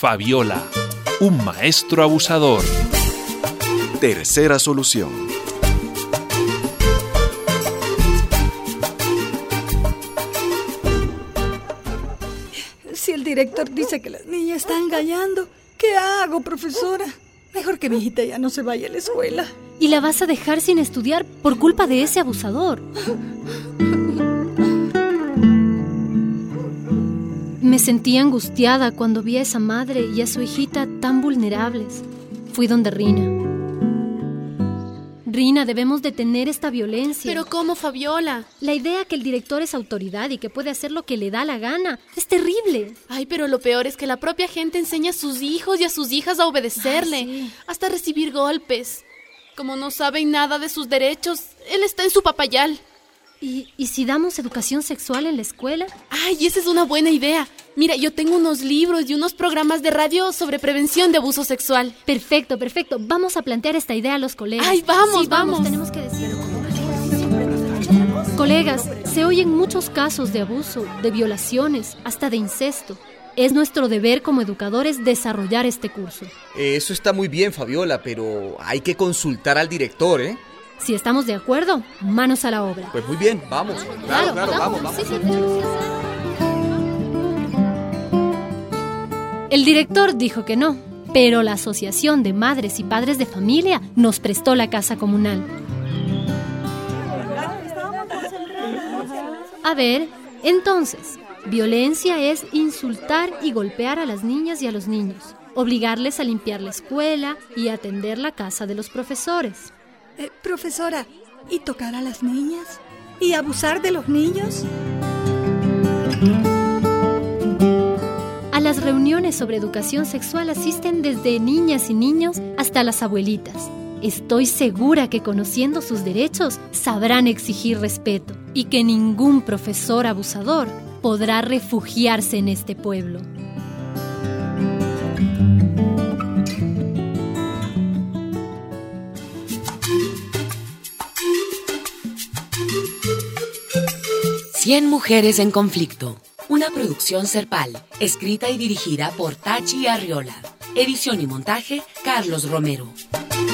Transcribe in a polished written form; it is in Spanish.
Fabiola, un maestro abusador. Tercera solución. Si el director dice que las niñas están engañando, ¿qué hago, profesora? Mejor que mi hijita ya no se vaya a la escuela. Y la vas a dejar sin estudiar por culpa de ese abusador. Me sentí angustiada cuando vi a esa madre y a su hijita tan vulnerables. Fui donde Rina. Rina, debemos detener esta violencia. ¿Pero cómo, Fabiola? La idea que el director es autoridad y que puede hacer lo que le da la gana es terrible. Ay, pero lo peor es que la propia gente enseña a sus hijos y a sus hijas a obedecerle, Sí. hasta recibir golpes. Como no saben nada de sus derechos, él está en su papayal. ¿Y si damos educación sexual en la escuela? Ay, esa es una buena idea. Mira, yo tengo unos libros y unos programas de radio sobre prevención de abuso sexual. Perfecto. Vamos a plantear esta idea a los colegas. Ay, vamos, Sí, vamos. Tenemos que decirlo. Colegas, se oyen muchos casos de abuso, de violaciones, hasta de incesto. Es nuestro deber como educadores desarrollar este curso. Eso está muy bien, Fabiola, pero hay que consultar al director, ¿eh? Si estamos de acuerdo, manos a la obra. Pues muy bien, vamos. Claro, vamos. Sí, tenemos que hacer. El director dijo que no, pero la Asociación de Madres y Padres de Familia nos prestó la casa comunal. A ver, entonces, violencia es insultar y golpear a las niñas y a los niños, obligarles a limpiar la escuela y atender la casa de los profesores. Profesora, ¿y tocar a las niñas? ¿Y abusar de los niños? A las reuniones sobre educación sexual asisten desde niñas y niños hasta las abuelitas. Estoy segura que conociendo sus derechos sabrán exigir respeto y que ningún profesor abusador podrá refugiarse en este pueblo. Cien mujeres en conflicto. Una producción Serpal, escrita y dirigida por Tachi Arriola. Edición y montaje, Carlos Romero.